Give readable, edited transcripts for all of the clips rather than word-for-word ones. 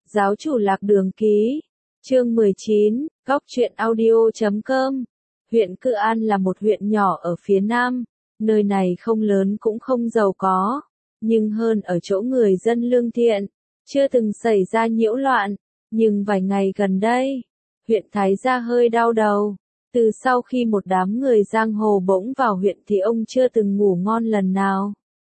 Giáo chủ Lạc Đường Ký, chương 19, góc truyện audio.com. Huyện Cự An là một huyện nhỏ ở phía Nam, nơi này không lớn cũng không giàu có, nhưng hơn ở chỗ người dân lương thiện, chưa từng xảy ra nhiễu loạn, nhưng vài ngày gần đây, huyện Thái Gia hơi đau đầu. Từ sau khi một đám người giang hồ bỗng vào huyện thì ông chưa từng ngủ ngon lần nào.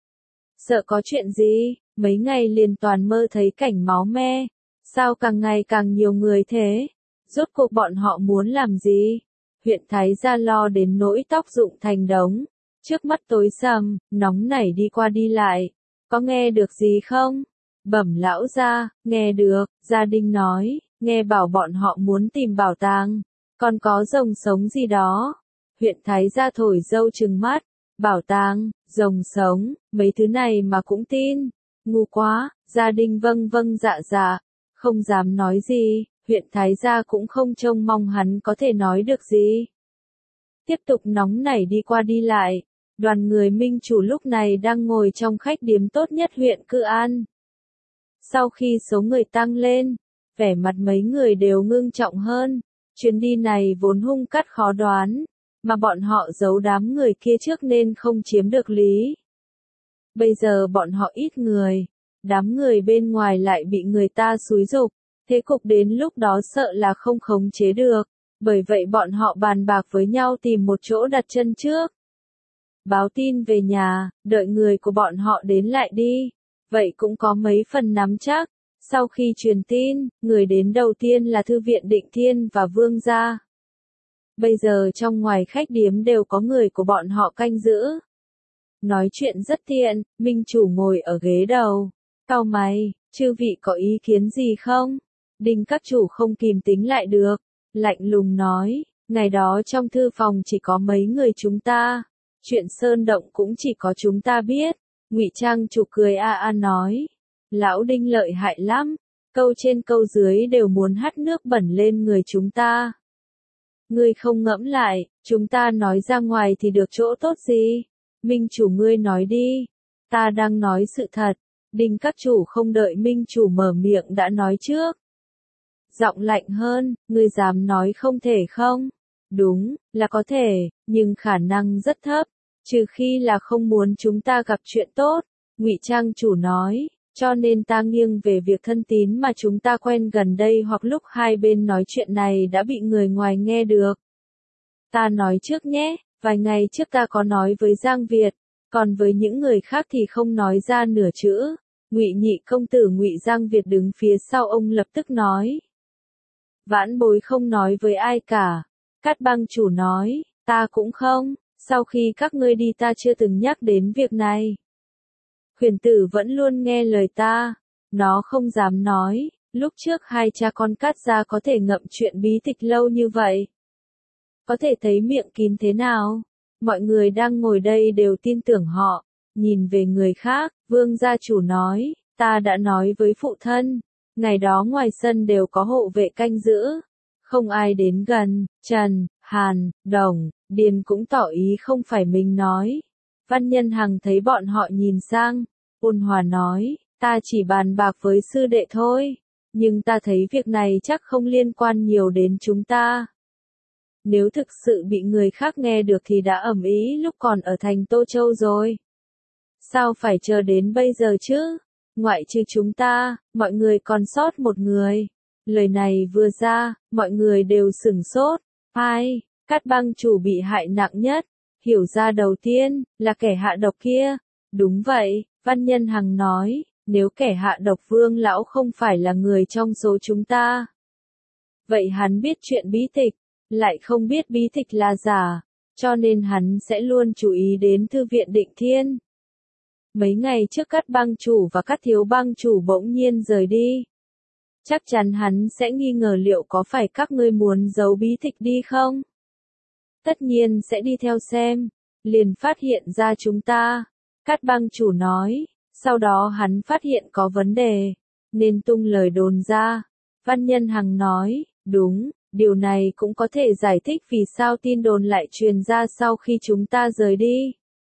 Sợ có chuyện gì, mấy ngày liền toàn mơ thấy cảnh máu me. Sao càng ngày càng nhiều người thế? Rốt cuộc bọn họ muốn làm gì? Huyện Thái Gia lo đến nỗi tóc rụng thành đống. Trước mắt tối sầm, nóng nảy đi qua đi lại. Có nghe được gì không? Bẩm lão gia, nghe được, gia đình nói, nghe bảo bọn họ muốn tìm bảo tàng. Còn có rồng sống gì đó. Huyện Thái Gia thổi dâu trừng mắt. Bảo tàng, rồng sống, mấy thứ này mà cũng tin. Ngu quá, gia đình vâng vâng dạ dạ. Không dám nói gì, huyện Thái Gia cũng không trông mong hắn có thể nói được gì. Tiếp tục nóng nảy đi qua đi lại, đoàn người minh chủ lúc này đang ngồi trong khách điếm tốt nhất huyện Cự An. Sau khi số người tăng lên, vẻ mặt mấy người đều ngưng trọng hơn, chuyến đi này vốn hung cát khó đoán, mà bọn họ giấu đám người kia trước nên không chiếm được lý. Bây giờ bọn họ ít người. Đám người bên ngoài lại bị người ta xúi giục, thế cục đến lúc đó sợ là không khống chế được, bởi vậy bọn họ bàn bạc với nhau tìm một chỗ đặt chân trước. Báo tin về nhà, đợi người của bọn họ đến lại đi, vậy cũng có mấy phần nắm chắc. Sau khi truyền tin, người đến đầu tiên là Thư viện Định Thiên và Vương gia. Bây giờ trong ngoài khách điếm đều có người của bọn họ canh giữ. Nói chuyện rất tiện, minh chủ ngồi ở ghế đầu. Cau mày, chư vị có ý kiến gì không? Đinh các chủ không kìm tính lại được, lạnh lùng nói, ngày đó trong thư phòng chỉ có mấy người chúng ta, chuyện sơn động cũng chỉ có chúng ta biết. Ngụy Trang chủ cười nói, lão Đinh lợi hại lắm, câu trên câu dưới đều muốn hắt nước bẩn lên người chúng ta. Ngươi không ngẫm lại, chúng ta nói ra ngoài thì được chỗ tốt gì? Minh chủ ngươi nói đi, ta đang nói sự thật. Đinh các chủ không đợi minh chủ mở miệng đã nói trước. Giọng lạnh hơn, ngươi dám nói không thể không? Đúng, là có thể, nhưng khả năng rất thấp, trừ khi là không muốn chúng ta gặp chuyện tốt. Ngụy Trang chủ nói, cho nên ta nghiêng về việc thân tín mà chúng ta quen gần đây hoặc lúc hai bên nói chuyện này đã bị người ngoài nghe được. Ta nói trước nhé, vài ngày trước ta có nói với Giang Việt, còn với những người khác thì không nói ra nửa chữ. Ngụy nhị công tử Ngụy Giang Việt đứng phía sau ông lập tức nói. Vãn bối không nói với ai cả. Cát Bang chủ nói, ta cũng không, sau khi các ngươi đi ta chưa từng nhắc đến việc này. Huyền tử vẫn luôn nghe lời ta, nó không dám nói, lúc trước hai cha con Cát gia có thể ngậm chuyện bí tịch lâu như vậy. Có thể thấy miệng kín thế nào, mọi người đang ngồi đây đều tin tưởng họ. Nhìn về người khác, Vương gia chủ nói, ta đã nói với phụ thân, ngày đó ngoài sân đều có hộ vệ canh giữ, không ai đến gần. Trần, Hàn, Đồng, Điền cũng tỏ ý không phải mình nói. Văn Nhân Hằng thấy bọn họ nhìn sang, ôn hòa nói, ta chỉ bàn bạc với sư đệ thôi, nhưng ta thấy việc này chắc không liên quan nhiều đến chúng ta. Nếu thực sự bị người khác nghe được thì đã ầm ĩ lúc còn ở thành Tô Châu rồi. Sao phải chờ đến bây giờ chứ? Ngoại trừ chúng ta, mọi người còn sót một người. Lời này vừa ra, mọi người đều sửng sốt. Ai? Cát Bang chủ bị hại nặng nhất. Hiểu ra đầu tiên, là kẻ hạ độc kia. Đúng vậy, Văn Nhân Hằng nói, nếu kẻ hạ độc Vương lão không phải là người trong số chúng ta. Vậy hắn biết chuyện bí tịch, lại không biết bí tịch là giả, cho nên hắn sẽ luôn chú ý đến Thư viện Định Thiên. Mấy ngày trước Cát Bang chủ và Cát thiếu bang chủ bỗng nhiên rời đi. Chắc chắn hắn sẽ nghi ngờ liệu có phải các ngươi muốn giấu bí tịch đi không? Tất nhiên sẽ đi theo xem, liền phát hiện ra chúng ta. Cát Bang chủ nói, sau đó hắn phát hiện có vấn đề, nên tung lời đồn ra. Văn Nhân Hằng nói, đúng, điều này cũng có thể giải thích vì sao tin đồn lại truyền ra sau khi chúng ta rời đi.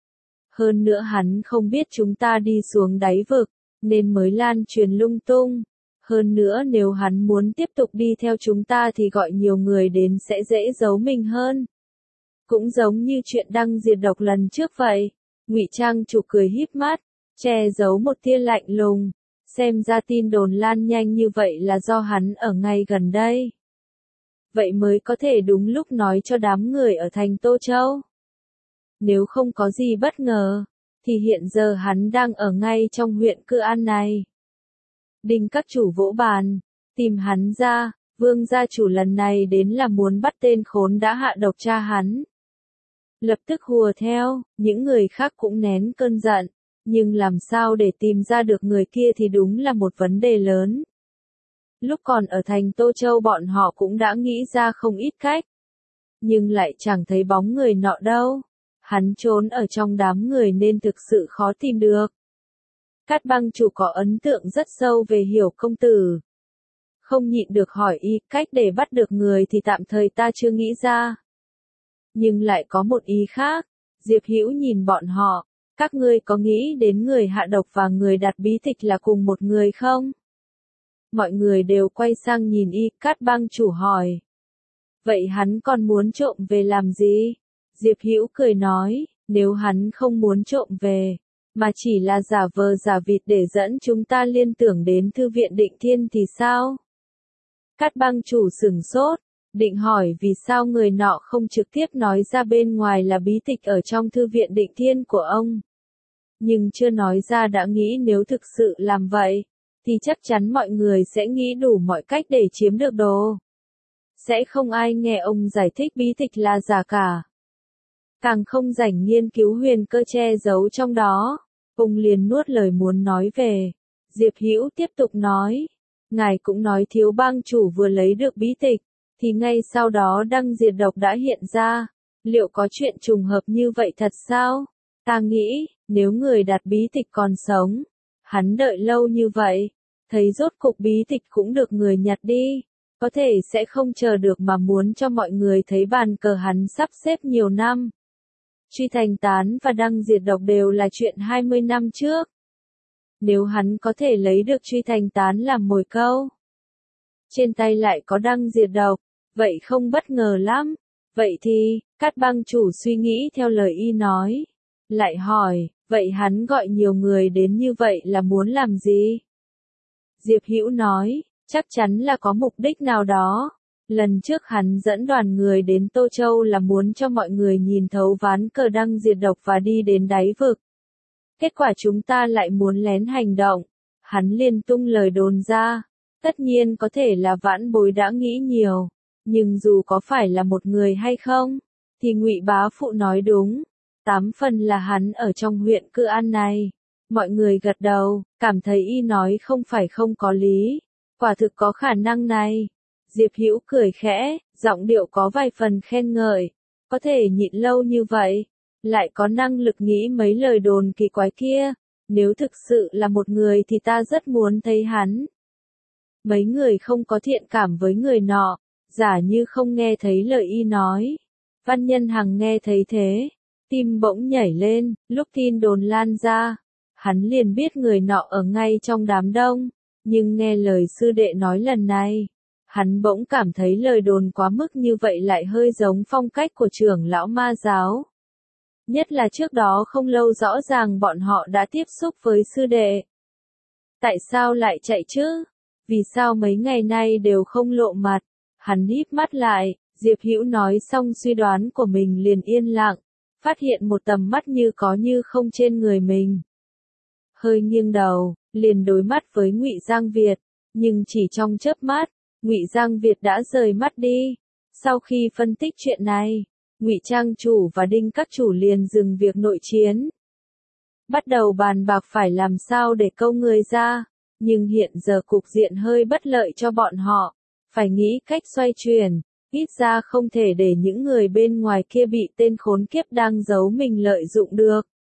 Hơn nữa hắn không biết chúng ta đi xuống đáy vực, nên mới lan truyền lung tung. Hơn nữa nếu hắn muốn tiếp tục đi theo chúng ta thì gọi nhiều người đến sẽ dễ giấu mình hơn. Cũng giống như chuyện Đăng diệt độc lần trước vậy. Ngụy Trang chủ cười híp mắt, che giấu một tia lạnh lùng. Xem ra tin đồn lan nhanh như vậy là do hắn ở ngay gần đây. Vậy mới có thể đúng lúc nói cho đám người ở thành Tô Châu. Nếu không có gì bất ngờ, thì hiện giờ hắn đang ở ngay trong huyện Cự An này. Đinh các chủ vỗ bàn, tìm hắn ra, Vương gia chủ lần này đến là muốn bắt tên khốn đã hạ độc cha hắn. Lập tức hùa theo, những người khác cũng nén cơn giận, nhưng làm sao để tìm ra được người kia thì đúng là một vấn đề lớn. Lúc còn ở thành Tô Châu bọn họ cũng đã nghĩ ra không ít cách, nhưng lại chẳng thấy bóng người nọ đâu. Hắn trốn ở trong đám người nên thực sự khó tìm được. Cát Băng chủ có ấn tượng rất sâu về Hiểu công tử. Không nhịn được hỏi y, cách để bắt được người thì tạm thời ta chưa nghĩ ra. Nhưng lại có một ý khác. Diệp Hữu nhìn bọn họ, các ngươi có nghĩ đến người hạ độc và người đặt bí tịch là cùng một người không? Mọi người đều quay sang nhìn y, Cát Băng chủ hỏi. Vậy hắn còn muốn trộm về làm gì? Diệp Hữu cười nói, nếu hắn không muốn trộm về, mà chỉ là giả vờ giả vịt để dẫn chúng ta liên tưởng đến Thư viện Định Thiên thì sao? Cát Băng chủ sửng sốt, định hỏi vì sao người nọ không trực tiếp nói ra bên ngoài là bí tịch ở trong Thư viện Định Thiên của ông. Nhưng chưa nói ra đã nghĩ nếu thực sự làm vậy, thì chắc chắn mọi người sẽ nghĩ đủ mọi cách để chiếm được đồ. Sẽ không ai nghe ông giải thích bí tịch là giả cả. Càng không rảnh nghiên cứu huyền cơ che giấu trong đó. Ông liền nuốt lời muốn nói về. Diệp Hữu tiếp tục nói. Ngài cũng nói Thiếu Bang chủ vừa lấy được bí tịch, thì ngay sau đó Đăng diệt độc đã hiện ra. Liệu có chuyện trùng hợp như vậy thật sao? Ta nghĩ, nếu người đặt bí tịch còn sống, hắn đợi lâu như vậy, thấy rốt cục bí tịch cũng được người nhặt đi. Có thể sẽ không chờ được mà muốn cho mọi người thấy bàn cờ hắn sắp xếp nhiều năm. Truy Thành Tán và Đăng diệt độc đều là chuyện 20 năm trước. Nếu hắn có thể lấy được Truy Thành Tán làm mồi câu, trên tay lại có Đăng diệt độc, vậy không bất ngờ lắm. Vậy thì, Cát Băng chủ suy nghĩ theo lời y nói. Lại hỏi, vậy hắn gọi nhiều người đến như vậy là muốn làm gì? Diệp Hữu nói, chắc chắn là có mục đích nào đó. Lần trước hắn dẫn đoàn người đến Tô Châu là muốn cho mọi người nhìn thấu ván cờ Đăng diệt độc và đi đến đáy vực. Kết quả chúng ta lại muốn lén hành động. Hắn liền tung lời đồn ra. Tất nhiên có thể là Vãn Bối đã nghĩ nhiều. Nhưng dù có phải là một người hay không, thì Ngụy bá phụ nói đúng. 8 phần là hắn ở trong huyện Cự An này. Mọi người gật đầu, cảm thấy y nói không phải không có lý. Quả thực có khả năng này. Diệp Hữu cười khẽ, giọng điệu có vài phần khen ngợi. Có thể nhịn lâu như vậy, lại có năng lực nghĩ mấy lời đồn kỳ quái kia. Nếu thực sự là một người thì ta rất muốn thấy hắn. Mấy người không có thiện cảm với người nọ, giả như không nghe thấy lời y nói. Văn Nhân Hằng nghe thấy thế, tim bỗng nhảy lên, lúc tin đồn lan ra. Hắn liền biết người nọ ở ngay trong đám đông, nhưng nghe lời sư đệ nói lần này, hắn bỗng cảm thấy lời đồn quá mức như vậy lại hơi giống phong cách của trưởng lão ma giáo. Nhất là trước đó không lâu rõ ràng bọn họ đã tiếp xúc với sư đệ. Tại sao lại chạy chứ? Vì sao mấy ngày nay đều không lộ mặt? Hắn híp mắt lại, Diệp Hữu nói xong suy đoán của mình liền yên lặng, phát hiện một tầm mắt như có như không trên người mình. Hơi nghiêng đầu, liền đối mắt với Ngụy Giang Việt, nhưng chỉ trong chớp mắt, Ngụy Giang Việt đã rời mắt đi. Sau khi phân tích chuyện này, Ngụy Trang chủ và Đinh các chủ liền dừng việc nội chiến. Bắt đầu bàn bạc phải làm sao để câu người ra, nhưng hiện giờ cục diện hơi bất lợi cho bọn họ, phải nghĩ cách xoay chuyển, ít ra không thể để những người bên ngoài kia bị tên khốn kiếp đang giấu mình lợi dụng được.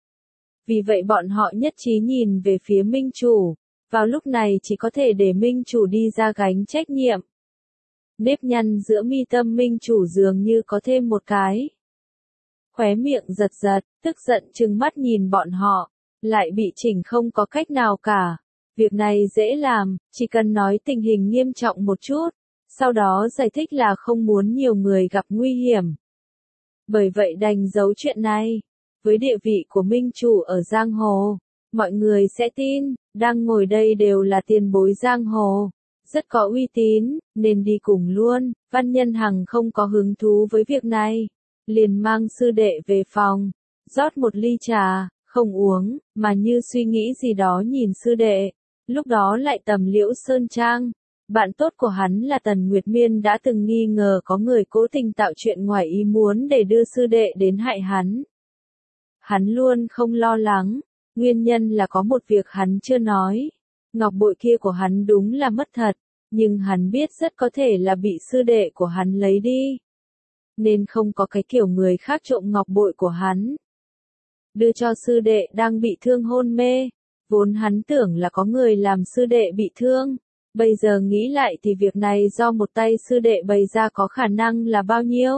Vì vậy bọn họ nhất trí nhìn về phía Minh chủ, vào lúc này chỉ có thể để Minh chủ đi ra gánh trách nhiệm. Nếp nhăn giữa mi tâm Minh chủ dường như có thêm một cái. Khóe miệng giật giật, tức giận trừng mắt nhìn bọn họ, lại bị chỉnh không có cách nào cả. Việc này dễ làm, chỉ cần nói tình hình nghiêm trọng một chút, sau đó giải thích là không muốn nhiều người gặp nguy hiểm. Bởi vậy đành giấu chuyện này. Với địa vị của minh chủ ở giang hồ, mọi người sẽ tin, đang ngồi đây đều là tiền bối giang hồ, rất có uy tín, nên đi cùng luôn. Văn Nhân Hằng không có hứng thú với việc này, liền mang sư đệ về phòng, rót một ly trà, không uống, mà như suy nghĩ gì đó nhìn sư đệ. Lúc đó lại tầm Liễu Sơn Trang, bạn tốt của hắn là Tần Nguyệt Miên đã từng nghi ngờ có người cố tình tạo chuyện ngoài ý muốn để đưa sư đệ đến hại hắn. Hắn luôn không lo lắng, nguyên nhân là có một việc hắn chưa nói. Ngọc bội kia của hắn đúng là mất thật, nhưng hắn biết rất có thể là bị sư đệ của hắn lấy đi. Nên không có cái kiểu người khác trộm ngọc bội của hắn. Đưa cho sư đệ đang bị thương hôn mê, vốn hắn tưởng là có người làm sư đệ bị thương. Bây giờ nghĩ lại thì việc này do một tay sư đệ bày ra có khả năng là bao nhiêu.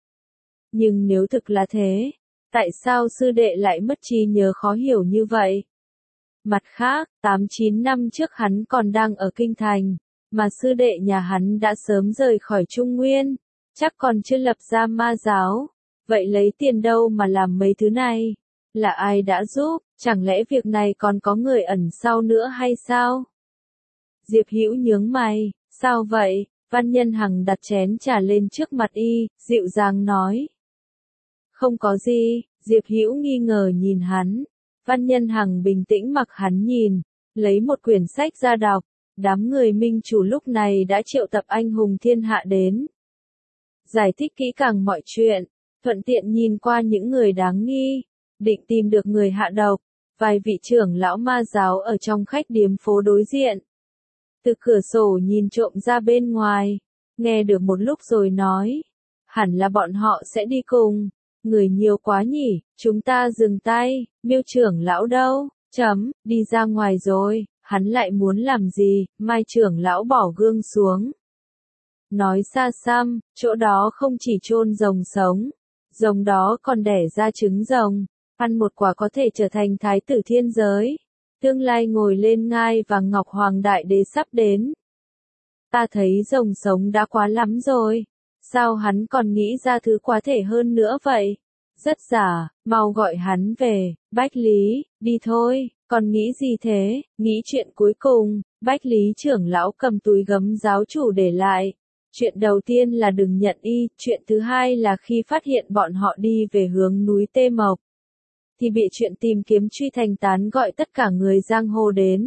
Nhưng nếu thực là thế, tại sao sư đệ lại mất trí nhớ khó hiểu như vậy? Mặt khác, 8-9 năm trước hắn còn đang ở Kinh Thành, mà sư đệ nhà hắn đã sớm rời khỏi Trung Nguyên, chắc còn chưa lập ra ma giáo. Vậy lấy tiền đâu mà làm mấy thứ này? Là ai đã giúp? Chẳng lẽ việc này còn có người ẩn sau nữa hay sao? Diệp Hữu nhướng mày, sao vậy? Văn Nhân Hằng đặt chén trà lên trước mặt y, dịu dàng nói. Không có gì. Diệp Hữu nghi ngờ nhìn hắn. Văn Nhân Hằng bình tĩnh mặc hắn nhìn, lấy một quyển sách ra đọc. Đám người minh chủ lúc này đã triệu tập anh hùng thiên hạ đến. Giải thích kỹ càng mọi chuyện, thuận tiện nhìn qua những người đáng nghi, định tìm được người hạ độc. Vài vị trưởng lão ma giáo ở trong khách điếm phố đối diện. Từ cửa sổ nhìn trộm ra bên ngoài, nghe được một lúc rồi nói. Hẳn là bọn họ sẽ đi cùng. Người nhiều quá nhỉ, chúng ta dừng tay. Miêu trưởng lão đâu? Đi ra ngoài rồi. Hắn lại muốn làm gì? Mai trưởng lão bỏ gương xuống. Nói xa xăm, chỗ đó không chỉ chôn rồng sống, rồng đó còn đẻ ra trứng rồng. Ăn một quả có thể trở thành thái tử thiên giới. Tương lai ngồi lên ngai và Ngọc Hoàng Đại Đế sắp đến. Ta thấy rồng sống đã quá lắm rồi. Sao hắn còn nghĩ ra thứ quá thể hơn nữa vậy? Rất giả, mau gọi hắn về. Bách Lý, đi thôi, còn nghĩ gì thế? Nghĩ chuyện cuối cùng. Bách Lý trưởng lão cầm túi gấm giáo chủ để lại. Chuyện đầu tiên là đừng nhận y, chuyện thứ hai là khi phát hiện bọn họ đi về hướng núi Tê Mộc, thì bị chuyện tìm kiếm truy thành tán gọi tất cả người giang hồ đến.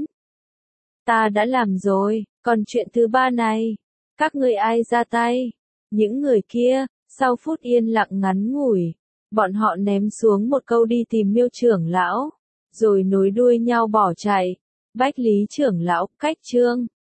Ta đã làm rồi, còn chuyện thứ ba này, các người ai ra tay? Những người kia, sau phút yên lặng ngắn ngủi, bọn họ ném xuống một câu đi tìm Miêu trưởng lão, rồi nối đuôi nhau bỏ chạy. Bách Lý trưởng lão, cách chương